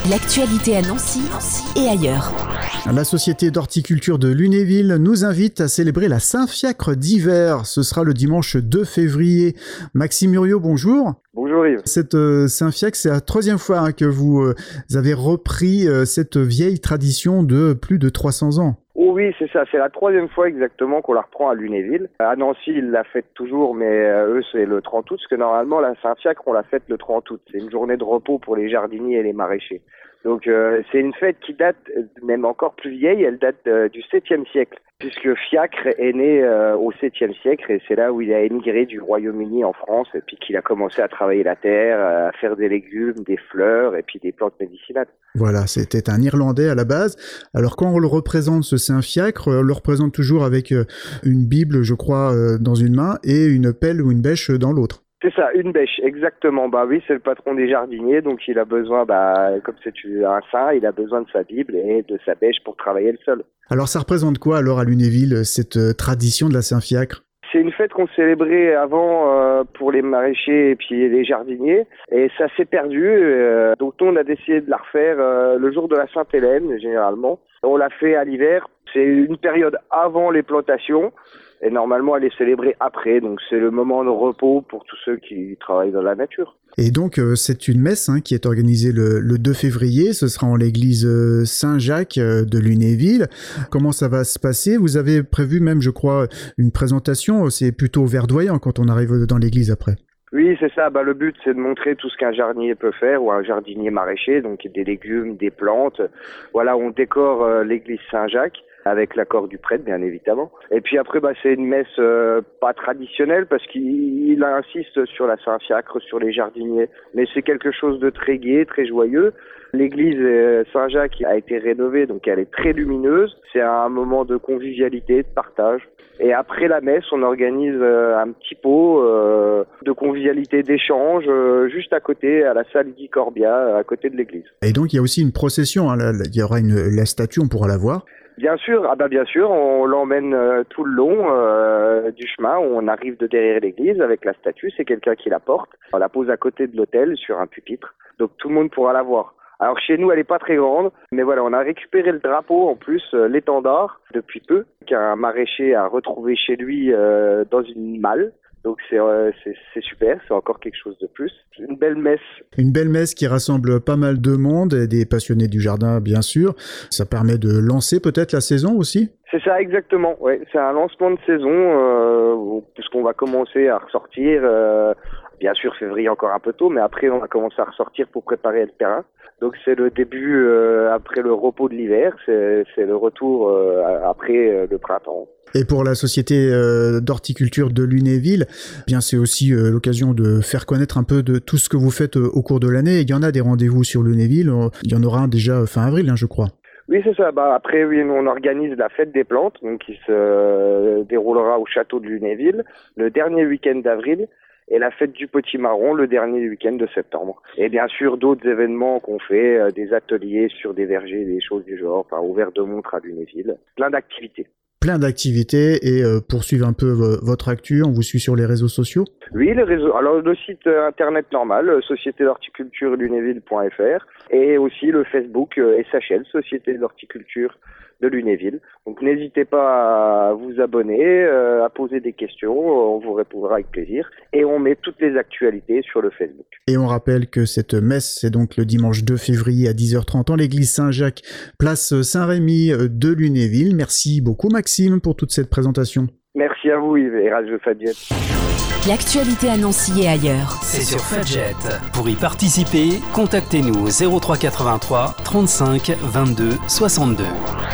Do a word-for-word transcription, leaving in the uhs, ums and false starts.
L'actualité à Nancy, Nancy et ailleurs. La Société d'horticulture de Lunéville nous invite à célébrer la Saint-Fiacre d'hiver. Ce sera le dimanche deux février. Maxime Muriot, bonjour. Bonjour Yves. Cette euh, Saint-Fiacre, c'est la troisième fois hein, que vous euh, avez repris euh, cette vieille tradition de plus de trois cents ans. Oh oui, c'est ça, c'est la troisième fois exactement qu'on la reprend à Lunéville. À Nancy, ils la fêtent toujours, mais euh, eux, c'est le trente août, parce que normalement, la Saint-Fiacre, on la fête le trente août. C'est une journée de repos pour les jardiniers et les maraîchers. Donc euh, c'est une fête qui date, même encore plus vieille, elle date euh, du septième siècle, puisque Fiacre est né euh, au septième siècle, et c'est là où il a émigré du Royaume-Uni en France, et puis qu'il a commencé à travailler la terre, à faire des légumes, des fleurs, et puis des plantes médicinales. Voilà, c'était un Irlandais à la base. Alors quand on le représente, ce Saint-Fiacre, on le représente toujours avec une Bible, je crois, dans une main, et une pelle ou une bêche dans l'autre. C'est ça, une bêche, exactement. Bah oui, c'est le patron des jardiniers, donc il a besoin, bah comme c'est un saint, il a besoin de sa Bible et de sa bêche pour travailler le sol. Alors ça représente quoi alors à Lunéville, cette tradition de la Saint-Fiacre ? C'est une fête qu'on célébrait avant euh, pour les maraîchers et puis les jardiniers, et ça s'est perdu. Euh, donc nous, on a décidé de la refaire euh, le jour de la Sainte-Hélène, généralement. On l'a fait à l'hiver. C'est une période avant les plantations. Et normalement, elle est célébrée après, donc c'est le moment de repos pour tous ceux qui travaillent dans la nature. Et donc, euh, c'est une messe hein, qui est organisée le, le deux février, ce sera en l'église euh, Saint-Jacques euh, de Lunéville. Comment ça va se passer ? Vous avez prévu même, je crois, une présentation, c'est plutôt verdoyant quand on arrive dans l'église après. Oui, c'est ça. Bah, le but, c'est de montrer tout ce qu'un jardinier peut faire, ou un jardinier maraîcher, donc des légumes, des plantes. Voilà, on décore euh, l'église Saint-Jacques, avec l'accord du prêtre, bien évidemment. Et puis après, bah, c'est une messe euh, pas traditionnelle, parce qu'il il insiste sur la Saint-Fiacre, sur les jardiniers. Mais c'est quelque chose de très gai, très joyeux. L'église euh, Saint-Jacques a été rénovée, donc elle est très lumineuse. C'est un moment de convivialité, de partage. Et après la messe, on organise euh, un petit pot euh, de convivialité, d'échange, euh, juste à côté, à la salle Guy Corbia, à côté de l'église. Et donc, il y a aussi une procession. Hein, là, il y aura une, la statue, on pourra la voir. Bien sûr, ah bah bien sûr, on l'emmène euh, tout le long euh, du chemin. On arrive de derrière l'église avec la statue, c'est quelqu'un qui la porte. On la pose à côté de l'autel sur un pupitre, donc tout le monde pourra la voir. Alors chez nous, elle est pas très grande, mais voilà, on a récupéré le drapeau, en plus euh, l'étendard, depuis peu, qu'un maraîcher a retrouvé chez lui euh, dans une malle. Donc c'est, euh, c'est, c'est super, c'est encore quelque chose de plus. Une belle messe. Une belle messe qui rassemble pas mal de monde, et des passionnés du jardin bien sûr. Ça permet de lancer peut-être la saison aussi ? C'est ça exactement, ouais. C'est un lancement de saison, euh, puisqu'on va commencer à ressortir, euh, bien sûr février encore un peu tôt, mais après on va commencer à ressortir pour préparer le terrain. Donc c'est le début euh, après le repos de l'hiver, c'est, c'est le retour euh, après euh, le printemps. Et pour la Société euh, d'horticulture de Lunéville, bien c'est aussi euh, l'occasion de faire connaître un peu de tout ce que vous faites euh, au cours de l'année. Il y en a des rendez-vous sur Lunéville, il y en aura un déjà fin avril, hein, je crois. Oui, c'est ça. Bah, après, oui, nous, on organise la fête des plantes, donc qui se euh, déroulera au château de Lunéville le dernier week-end d'avril, et la fête du potimarron le dernier week-end de septembre. Et bien sûr, d'autres événements qu'on fait, euh, des ateliers sur des vergers, des choses du genre, enfin, ouvert de montre à Lunéville. Plein d'activités. Plein d'activités, et euh, pour suivre un peu v- votre actu, on vous suit sur les réseaux sociaux ? Oui, les réseaux. Alors le site euh, internet normal, euh, société d'horticulture lunéville point f r, et aussi le Facebook euh, S H L, Société d'horticulture de Lunéville. Donc n'hésitez pas à vous abonner, euh, à poser des questions, on vous répondra avec plaisir, et on met toutes les actualités sur le Facebook. Et on rappelle que cette messe, c'est donc le dimanche deux février à dix heures trente en l'église Saint-Jacques, place Saint-Rémy de Lunéville. Merci beaucoup Maxime pour toute cette présentation. Merci à vous Yves et Radio Fadjet. L'actualité à Nancy et ailleurs. C'est sur Fadjet. Pour y participer, contactez-nous au zéro trois quatre-vingt-trois trente-cinq vingt-deux soixante-deux.